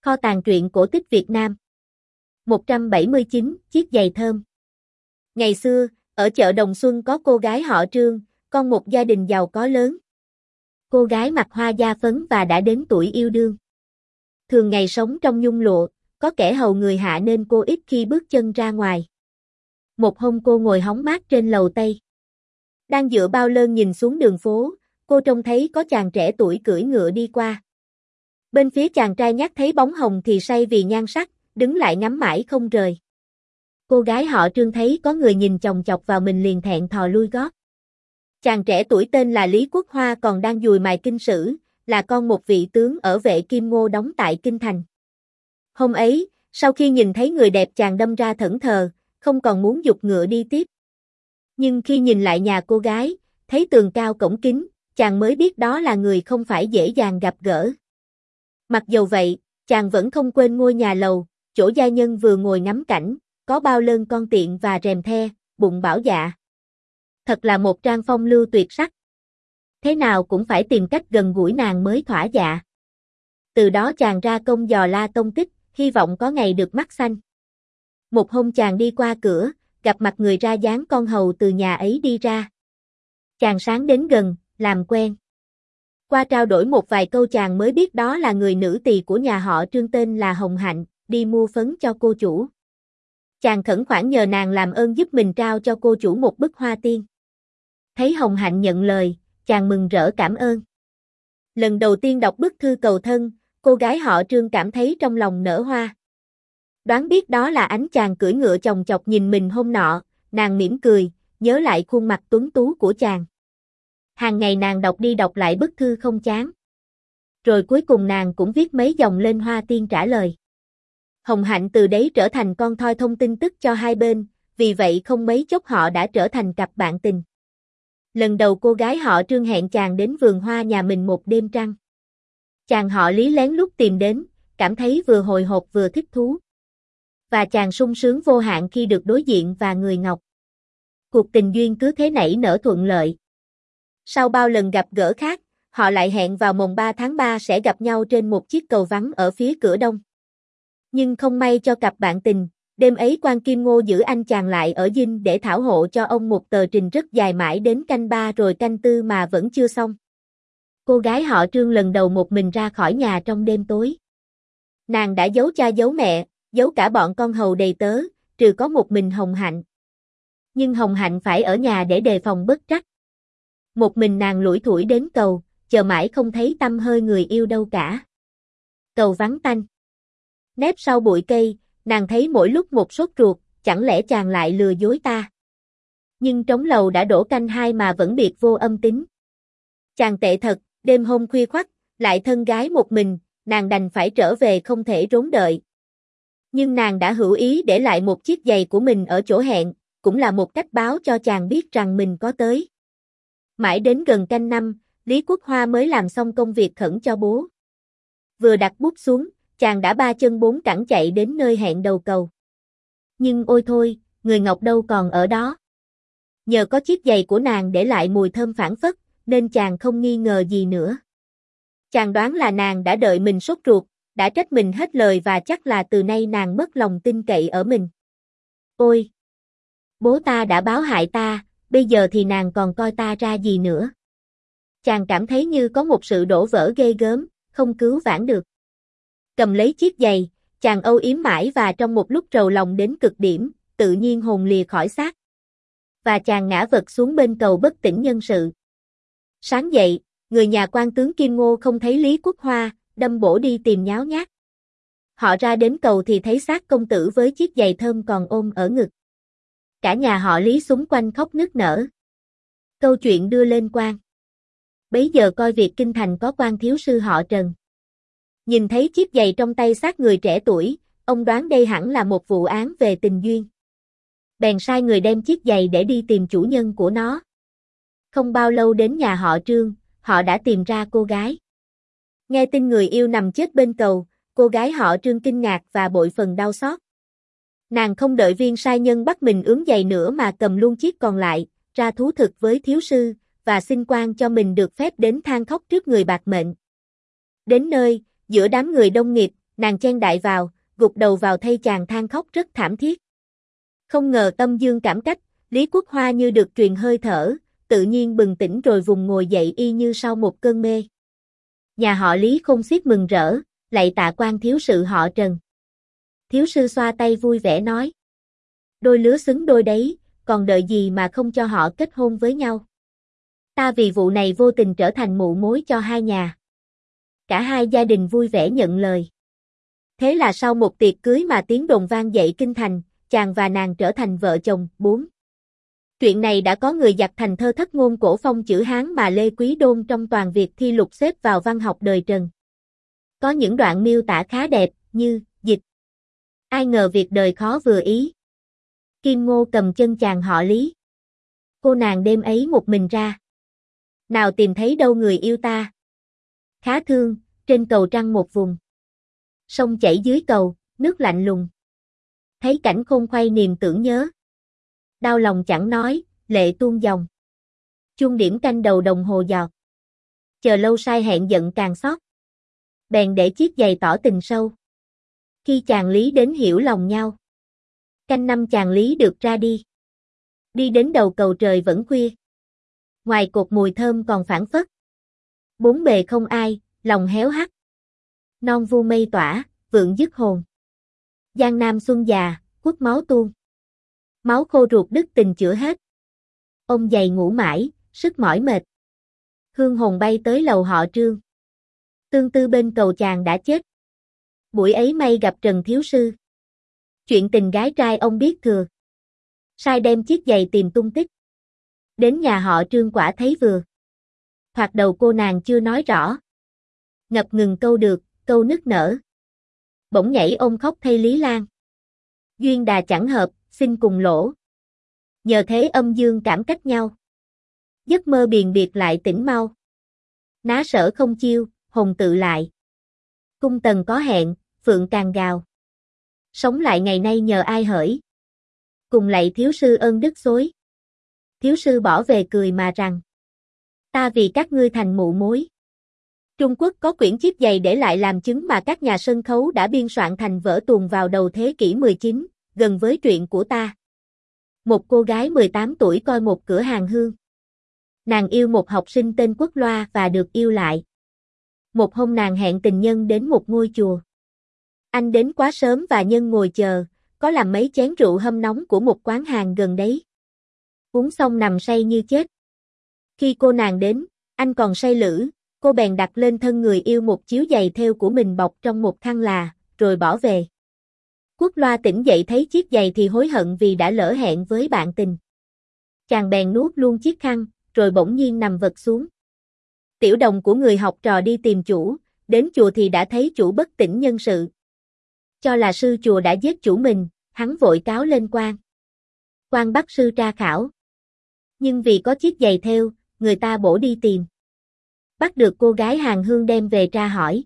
Kho tàng truyện cổ tích Việt Nam. 179, chiếc giày thơm. Ngày xưa, ở chợ Đồng Xuân có cô gái họ Trương, con một gia đình giàu có lớn. Cô gái mặc hoa da phấn và đã đến tuổi yêu đương. Thường ngày sống trong nhung lụa, có kẻ hầu người hạ nên cô ít khi bước chân ra ngoài. Một hôm cô ngồi hóng mát trên lầu Tây. Đang dựa bao lơn nhìn xuống đường phố, cô trông thấy có chàng trẻ tuổi cưỡi ngựa đi qua. Bên phía chàng trai nhắc thấy bóng hồng thì say vì nhan sắc, đứng lại ngắm mãi không rời. Cô gái họ Trương thấy có người nhìn chòng chọc vào mình liền thẹn thò lui gót. Chàng trẻ tuổi tên là Lý Quốc Hoa còn đang dùi mài kinh sử, là con một vị tướng ở Vệ Kim Ngô đóng tại Kinh Thành. Hôm ấy, sau khi nhìn thấy người đẹp chàng đâm ra thẫn thờ, không còn muốn giục ngựa đi tiếp. Nhưng khi nhìn lại nhà cô gái, thấy tường cao cổng kính, chàng mới biết đó là người không phải dễ dàng gặp gỡ. Mặc dầu vậy, chàng vẫn không quên ngôi nhà lầu, chỗ gia nhân vừa ngồi ngắm cảnh, có bao lơn con tiện và rèm the, bụng bảo dạ. Thật là một trang phong lưu tuyệt sắc. Thế nào cũng phải tìm cách gần gũi nàng mới thỏa dạ. Từ đó chàng ra công dò la tông tích, hy vọng có ngày được mắt xanh. Một hôm chàng đi qua cửa, gặp mặt người ra dáng con hầu từ nhà ấy đi ra. Chàng sáng đến gần, làm quen. Qua trao đổi một vài câu chàng mới biết đó là người nữ tỳ của nhà họ Trương tên là Hồng Hạnh, đi mua phấn cho cô chủ. Chàng khẩn khoản nhờ nàng làm ơn giúp mình trao cho cô chủ một bức hoa tiên. Thấy Hồng Hạnh nhận lời, chàng mừng rỡ cảm ơn. Lần đầu tiên đọc bức thư cầu thân, cô gái họ Trương cảm thấy trong lòng nở hoa. Đoán biết đó là ánh chàng cưỡi ngựa chòng chọc nhìn mình hôm nọ, nàng mỉm cười, nhớ lại khuôn mặt tuấn tú của chàng. Hàng ngày nàng đọc đi đọc lại bức thư không chán. Rồi cuối cùng nàng cũng viết mấy dòng lên hoa tiên trả lời. Hồng Hạnh từ đấy trở thành con thoi thông tin tức cho hai bên, vì vậy không mấy chốc họ đã trở thành cặp bạn tình. Lần đầu cô gái họ Trương hẹn chàng đến vườn hoa nhà mình một đêm trăng. Chàng họ Lý lén lút tìm đến, cảm thấy vừa hồi hộp vừa thích thú. Và chàng sung sướng vô hạn khi được đối diện và người ngọc. Cuộc tình duyên cứ thế nảy nở thuận lợi. Sau bao lần gặp gỡ khác, họ lại hẹn vào mồng 3 tháng 3 sẽ gặp nhau trên một chiếc cầu vắng ở phía cửa đông. Nhưng không may cho cặp bạn tình, đêm ấy quan Kim Ngô giữ anh chàng lại ở dinh để thảo hộ cho ông một tờ trình rất dài mãi đến canh 3 rồi canh 4 mà vẫn chưa xong. Cô gái họ Trương lần đầu một mình ra khỏi nhà trong đêm tối. Nàng đã giấu cha giấu mẹ, giấu cả bọn con hầu đầy tớ, trừ có một mình Hồng Hạnh. Nhưng Hồng Hạnh phải ở nhà để đề phòng bất trắc. Một mình nàng lủi thủi đến cầu, chờ mãi không thấy tăm hơi người yêu đâu cả. Cầu vắng tanh. Nép sau bụi cây, nàng thấy mỗi lúc một sốt ruột, chẳng lẽ chàng lại lừa dối ta. Nhưng trống lầu đã đổ canh 2 mà vẫn biệt vô âm tín. Chàng tệ thật, đêm hôm khuya khoắt, lại thân gái một mình, nàng đành phải trở về không thể rốn đợi. Nhưng nàng đã hữu ý để lại một chiếc giày của mình ở chỗ hẹn, cũng là một cách báo cho chàng biết rằng mình có tới. Mãi đến gần canh 5, Lý Quốc Hoa mới làm xong công việc khẩn cho bố. Vừa đặt bút xuống, chàng đã 3 chân 4 cẳng chạy đến nơi hẹn đầu cầu. Nhưng ôi thôi, người ngọc đâu còn ở đó. Nhờ có chiếc giày của nàng để lại mùi thơm phảng phất, nên chàng không nghi ngờ gì nữa. Chàng đoán là nàng đã đợi mình sốt ruột, đã trách mình hết lời và chắc là từ nay nàng mất lòng tin cậy ở mình. Ôi! Bố ta đã báo hại ta, bây giờ thì nàng còn coi ta ra gì nữa. Chàng cảm thấy như có một sự đổ vỡ ghê gớm, không cứu vãn được. Cầm lấy chiếc giày, chàng âu yếm mãi và trong một lúc rầu lòng đến cực điểm, tự nhiên hồn lìa khỏi xác. Và chàng ngã vật xuống bên cầu bất tỉnh nhân sự. Sáng dậy, người nhà quan tướng Kim Ngô không thấy Lý Quốc Hoa, đâm bổ đi tìm nháo nhác. Họ ra đến cầu thì thấy xác công tử với chiếc giày thơm còn ôm ở ngực. Cả nhà họ Lý xúm quanh khóc nức nở. Câu chuyện đưa lên quan. Bấy giờ coi việc kinh thành có quan thiếu sư họ Trần. Nhìn thấy chiếc giày trong tay xác người trẻ tuổi, ông đoán đây hẳn là một vụ án về tình duyên. Bèn sai người đem chiếc giày để đi tìm chủ nhân của nó. Không bao lâu đến nhà họ Trương, họ đã tìm ra cô gái. Nghe tin người yêu nằm chết bên cầu, cô gái họ Trương kinh ngạc và bội phần đau xót. Nàng không đợi viên sai nhân bắt mình ướm giày nữa mà cầm luôn chiếc còn lại, ra thú thực với thiếu sư, và xin quan cho mình được phép đến than khóc trước người bạc mệnh. Đến nơi, giữa đám người đông nghịt, nàng chen đại vào, gục đầu vào thay chàng than khóc rất thảm thiết. Không ngờ tâm dương cảm cách, Lý Quốc Hoa như được truyền hơi thở, tự nhiên bừng tỉnh rồi vùng ngồi dậy y như sau một cơn mê. Nhà họ Lý không xiết mừng rỡ, lạy tạ quan thiếu sự họ Trần. Thiếu sư xoa tay vui vẻ nói. Đôi lứa xứng đôi đấy, còn đợi gì mà không cho họ kết hôn với nhau. Ta vì vụ này vô tình trở thành mụ mối cho hai nhà. Cả hai gia đình vui vẻ nhận lời. Thế là sau một tiệc cưới mà tiếng đồn vang dậy kinh thành, chàng và nàng trở thành vợ chồng. 4. Chuyện này đã có người giặt thành thơ thất ngôn cổ phong chữ Hán mà Lê Quý Đôn trong Toàn Việt Thi Lục xếp vào văn học đời Trần. Có những đoạn miêu tả khá đẹp, như, dịch. Ai ngờ việc đời khó vừa ý. Kim Ngô cầm chân chàng họ Lý. Cô nàng đêm ấy một mình ra. Nào tìm thấy đâu người yêu ta. Khá thương, trên cầu trăng một vùng. Sông chảy dưới cầu, nước lạnh lùng. Thấy cảnh khôn khoay niềm tưởng nhớ. Đau lòng chẳng nói, lệ tuôn dòng. Chuông điểm canh đầu đồng hồ giọt. Chờ lâu sai hẹn giận càng xót. Bèn để chiếc giày tỏ tình sâu. Khi chàng Lý đến hiểu lòng nhau. Canh năm chàng Lý được ra đi. Đi đến đầu cầu trời vẫn khuya. Ngoài cột mùi thơm còn phảng phất. Bốn bề không ai, lòng héo hắt. Non vu mây tỏa, vượng dứt hồn. Giang Nam xuân già, quất máu tuôn. Máu khô ruột đứt tình chữa hết. Ông dày ngủ mãi, sức mỏi mệt. Hương hồn bay tới lầu họ Trương. Tương tư bên cầu chàng đã chết. Buổi ấy may gặp Trần thiếu sư. Chuyện tình gái trai ông biết thừa. Sai đem chiếc giày tìm tung tích. Đến nhà họ Trương quả thấy vừa. Thoạt đầu cô nàng chưa nói rõ. Ngập ngừng câu được, câu nức nở. Bỗng nhảy ôm khóc thay Lý Lan. Duyên đà chẳng hợp, xin cùng lỗ. Nhờ thế âm dương cảm cách nhau. Giấc mơ biền biệt lại tỉnh mau. Ná sở không chiêu, hồn tự lại. Cung tần có hẹn, phượng càng gào. Sống lại ngày nay nhờ ai hỡi. Cùng lạy thiếu sư ơn đức xối. Thiếu sư bỏ về cười mà rằng. Ta vì các ngươi thành mụ mối. Trung Quốc có quyển chiếc giày để lại làm chứng mà các nhà sân khấu đã biên soạn thành vở tuồng vào đầu thế kỷ 19, gần với truyện của ta. Một cô gái 18 tuổi coi một cửa hàng hương. Nàng yêu một học sinh tên Quốc Loa và được yêu lại. Một hôm nàng hẹn tình nhân đến một ngôi chùa. Anh đến quá sớm và nhân ngồi chờ, có làm mấy chén rượu hâm nóng của một quán hàng gần đấy. Uống xong nằm say như chết. Khi cô nàng đến, anh còn say lử, cô bèn đặt lên thân người yêu một chiếu giày thêu của mình bọc trong một khăn là, rồi bỏ về. Quốc Loa tỉnh dậy thấy chiếc giày thì hối hận vì đã lỡ hẹn với bạn tình. Chàng bèn nuốt luôn chiếc khăn, rồi bỗng nhiên nằm vật xuống. Tiểu đồng của người học trò đi tìm chủ, đến chùa thì đã thấy chủ bất tỉnh nhân sự. Cho là sư chùa đã giết chủ mình, hắn vội cáo lên quan. Quan bắt sư tra khảo. Nhưng vì có chiếc giày thêu, người ta bổ đi tìm. Bắt được cô gái hàng hương đem về tra hỏi.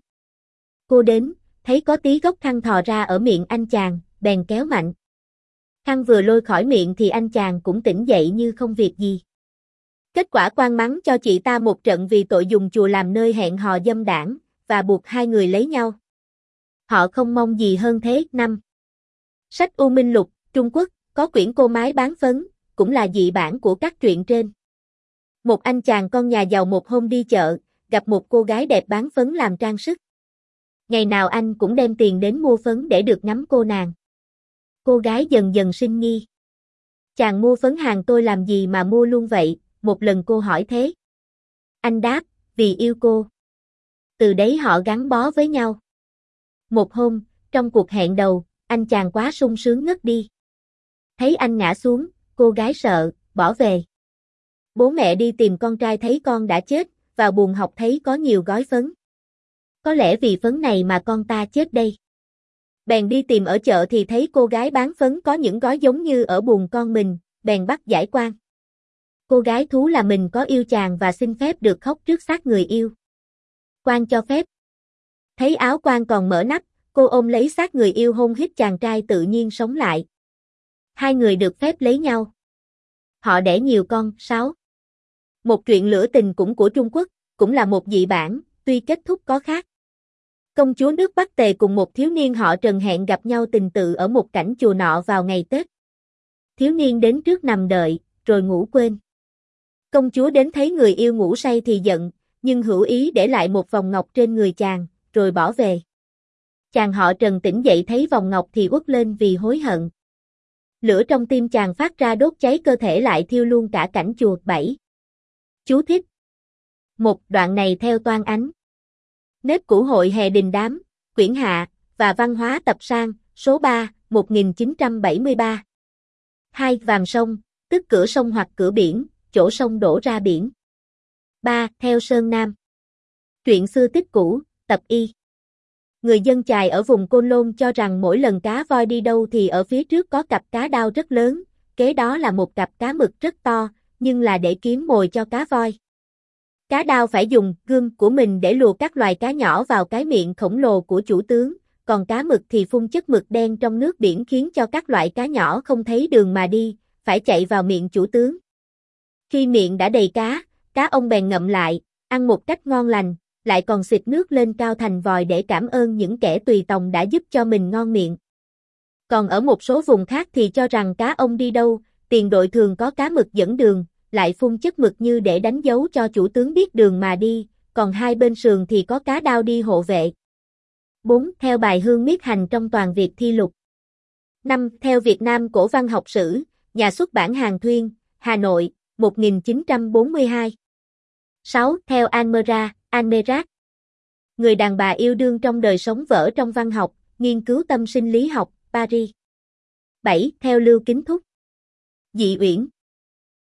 Cô đến, thấy có tí gốc khăn thò ra ở miệng anh chàng, bèn kéo mạnh. Khăn vừa lôi khỏi miệng thì anh chàng cũng tỉnh dậy như không việc gì. Kết quả quan mắng cho chị ta một trận vì tội dùng chùa làm nơi hẹn hò dâm đảng, và buộc hai người lấy nhau. Họ không mong gì hơn thế. 5. Sách U Minh Lục, Trung Quốc, có quyển cô mái bán phấn, cũng là dị bản của các truyện trên. Một anh chàng con nhà giàu một hôm đi chợ, gặp một cô gái đẹp bán phấn làm trang sức. Ngày nào anh cũng đem tiền đến mua phấn để được ngắm cô nàng. Cô gái dần dần sinh nghi. Chàng mua phấn hàng tôi làm gì mà mua luôn vậy? Một lần cô hỏi thế. Anh đáp, vì yêu cô. Từ đấy họ gắn bó với nhau. Một hôm, trong cuộc hẹn đầu, anh chàng quá sung sướng ngất đi. Thấy anh ngã xuống, cô gái sợ, bỏ về. Bố mẹ đi tìm con trai thấy con đã chết, vào buồng học thấy có nhiều gói phấn. Có lẽ vì phấn này mà con ta chết đây. Bèn đi tìm ở chợ thì thấy cô gái bán phấn có những gói giống như ở buồng con mình, bèn bắt giải quan. Cô gái thú là mình có yêu chàng và xin phép được khóc trước xác người yêu. Quan cho phép. Thấy áo quan còn mở nắp, cô ôm lấy xác người yêu hôn hít chàng trai tự nhiên sống lại. Hai người được phép lấy nhau. Họ đẻ nhiều con. 6. Một truyện lửa tình cũng của Trung Quốc, cũng là một dị bản, tuy kết thúc có khác. Công chúa nước Bắc Tề cùng một thiếu niên họ Trần hẹn gặp nhau tình tự ở một cảnh chùa nọ vào ngày Tết. Thiếu niên đến trước nằm đợi, rồi ngủ quên. Công chúa đến thấy người yêu ngủ say thì giận, nhưng hữu ý để lại một vòng ngọc trên người chàng, rồi bỏ về. Chàng họ Trần tỉnh dậy thấy vòng ngọc thì uất lên vì hối hận. Lửa trong tim chàng phát ra đốt cháy cơ thể lại thiêu luôn cả cảnh chùa. 7. Chú thích. Một đoạn này theo Toan Ánh. Nếp cũ hội hè đình đám, quyển hạ, và văn hóa tập sang, số 3, 1973. 2. Vàm sông, tức cửa sông hoặc cửa biển, chỗ sông đổ ra biển. 3. Theo Sơn Nam. Truyện xưa tích cũ, tập y. Người dân chài ở vùng Côn Lôn cho rằng mỗi lần cá voi đi đâu thì ở phía trước có cặp cá đao rất lớn, kế đó là một cặp cá mực rất to, nhưng là để kiếm mồi cho cá voi. Cá đao phải dùng gươm của mình để lùa các loài cá nhỏ vào cái miệng khổng lồ của chủ tướng, còn cá mực thì phun chất mực đen trong nước biển khiến cho các loại cá nhỏ không thấy đường mà đi, phải chạy vào miệng chủ tướng. Khi miệng đã đầy cá ông bèn ngậm lại, ăn một cách ngon lành, lại còn xịt nước lên cao thành vòi để cảm ơn những kẻ tùy tòng đã giúp cho mình ngon miệng. Còn ở một số vùng khác thì cho rằng cá ông đi đâu, tiền đội thường có cá mực dẫn đường, lại phun chất mực như để đánh dấu cho chủ tướng biết đường mà đi, còn hai bên sườn thì có cá đao đi hộ vệ. 4. Theo bài Hương Miết Hành trong Toàn Việt Thi Lục. 5. Theo Việt Nam Cổ Văn Học Sử, Nhà xuất bản Hàn Thuyên, Hà Nội, 1942. 6. Theo Almerat. Người đàn bà yêu đương trong đời sống vỡ trong văn học, nghiên cứu tâm sinh lý học, Paris. 7. Theo Lưu Kính Thúc. Dị Uyển.